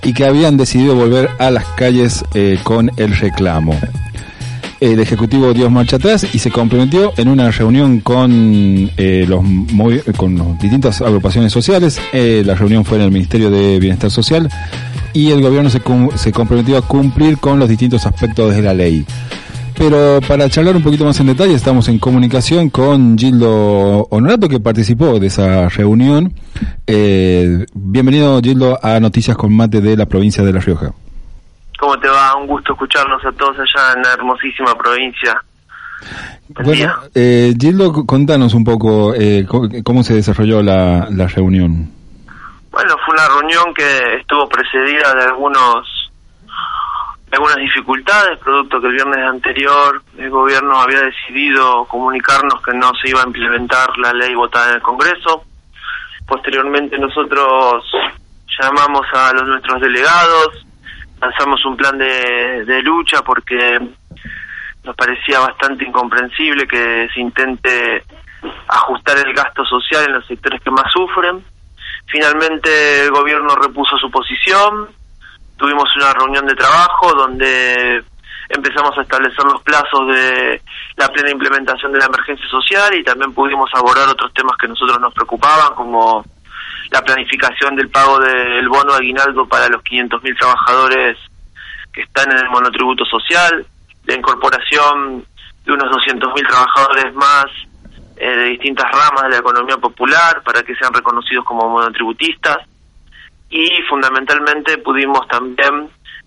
y que habían decidido volver a las calles con el reclamo. El Ejecutivo dio marcha atrás y se comprometió en una reunión con las distintas agrupaciones sociales. La reunión fue en el Ministerio de Bienestar Social y el gobierno se comprometió a cumplir con los distintos aspectos de la ley. Pero para charlar un poquito más en detalle, estamos en comunicación con Gildo Honorato, que participó de esa reunión. Bienvenido, Gildo, a Noticias con Mate de la provincia de La Rioja. ¿Cómo te va? Un gusto escucharlos a todos allá en la hermosísima provincia. Bueno, Gildo, contanos un poco cómo se desarrolló la reunión. Bueno, fue una reunión que estuvo precedida de algunas dificultades, producto que el viernes anterior el gobierno había decidido comunicarnos que no se iba a implementar la ley votada en el Congreso. Posteriormente nosotros llamamos a nuestros delegados, lanzamos un plan de lucha porque nos parecía bastante incomprensible que se intente ajustar el gasto social en los sectores que más sufren. Finalmente el gobierno repuso su posición. Tuvimos una reunión de trabajo donde empezamos a establecer los plazos de la plena implementación de la emergencia social y también pudimos abordar otros temas que a nosotros nos preocupaban, como la planificación del pago del bono aguinaldo para los 500.000 trabajadores que están en el monotributo social, la incorporación de unos 200.000 trabajadores más de distintas ramas de la economía popular para que sean reconocidos como monotributistas. Y fundamentalmente pudimos también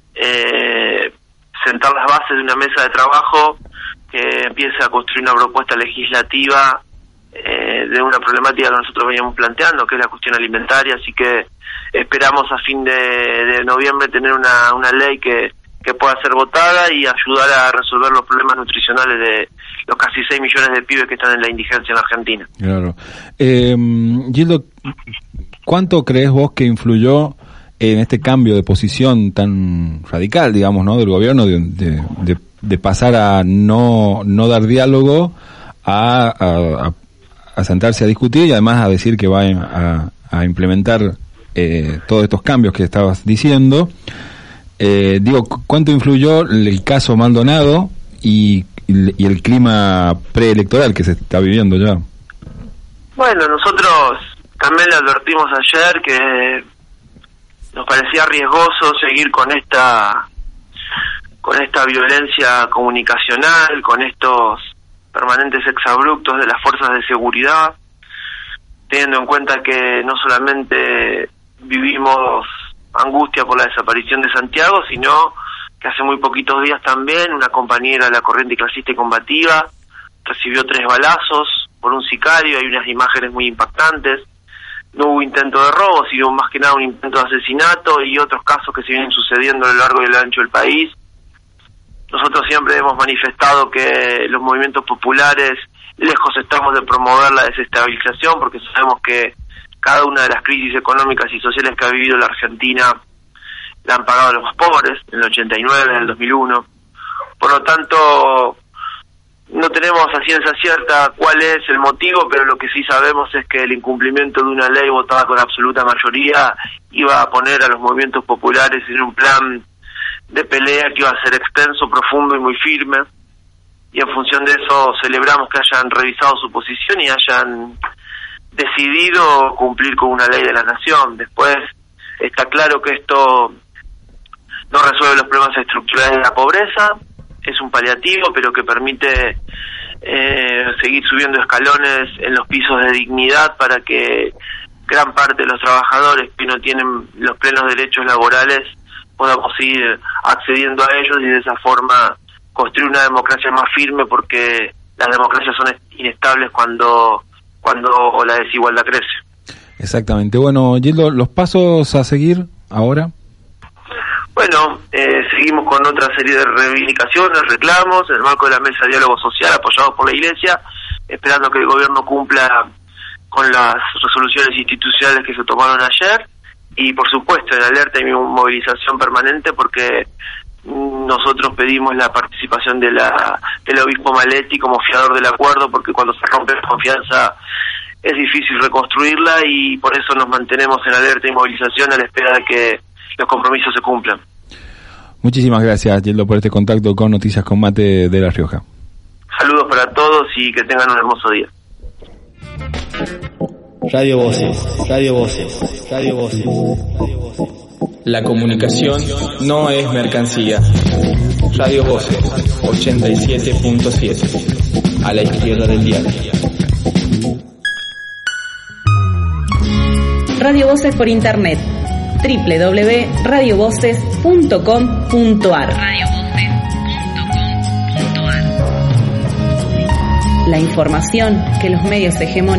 sentar las bases de una mesa de trabajo que empiece a construir una propuesta legislativa de una problemática que nosotros veníamos planteando, que es la cuestión alimentaria. Así que esperamos a fin de noviembre tener una ley que pueda ser votada y ayudar a resolver los problemas nutricionales de los casi 6 millones de pibes que están en la indigencia en Argentina. Claro. Gildo, ¿cuánto crees vos que influyó en este cambio de posición tan radical, digamos, ¿no, del gobierno, de pasar a no dar diálogo a sentarse a discutir y además a decir que va a implementar todos estos cambios que estabas diciendo? ¿Cuánto influyó el caso Maldonado y el clima preelectoral que se está viviendo ya? Bueno, nosotros también le advertimos ayer que nos parecía riesgoso seguir con esta violencia comunicacional, con estos permanentes exabruptos de las fuerzas de seguridad, teniendo en cuenta que no solamente vivimos angustia por la desaparición de Santiago, sino que hace muy poquitos días también una compañera de la corriente clasista y combativa recibió 3 balazos por un sicario. Hay unas imágenes muy impactantes. No hubo intento de robo, sino más que nada un intento de asesinato y otros casos que se vienen sucediendo a lo largo y a lo ancho del país. Nosotros siempre hemos manifestado que los movimientos populares, lejos estamos de promover la desestabilización, porque sabemos que cada una de las crisis económicas y sociales que ha vivido la Argentina la han pagado los más pobres, en el 89, en el 2001. Por lo tanto, no tenemos a ciencia cierta cuál es el motivo, pero lo que sí sabemos es que el incumplimiento de una ley votada con absoluta mayoría iba a poner a los movimientos populares en un plan de pelea que iba a ser extenso, profundo y muy firme. Y en función de eso celebramos que hayan revisado su posición y hayan decidido cumplir con una ley de la nación. Después está claro que esto no resuelve los problemas estructurales de la pobreza, es un paliativo, pero que permite seguir subiendo escalones en los pisos de dignidad para que gran parte de los trabajadores que no tienen los plenos derechos laborales podamos ir accediendo a ellos y de esa forma construir una democracia más firme, porque las democracias son inestables cuando la desigualdad crece. Exactamente. Bueno, Gildo, ¿los pasos a seguir ahora? Bueno, seguimos con otra serie de reivindicaciones, reclamos, en el marco de la mesa de diálogo social apoyados por la Iglesia, esperando que el gobierno cumpla con las resoluciones institucionales que se tomaron ayer, y por supuesto en alerta y movilización permanente, porque nosotros pedimos la participación del obispo Maletti como fiador del acuerdo, porque cuando se rompe la confianza es difícil reconstruirla, y por eso nos mantenemos en alerta y movilización a la espera de que los compromisos se cumplan. Muchísimas gracias, Yeldo, por este contacto con Noticias con Mate de La Rioja. Saludos para todos y que tengan un hermoso día. Radio Voces, Radio Voces, Radio Voces. La comunicación no es mercancía. Radio Voces 87.7, a la izquierda del diario. Radio Voces por internet, www.radiovoces.com.ar. La información que los medios hegemónicos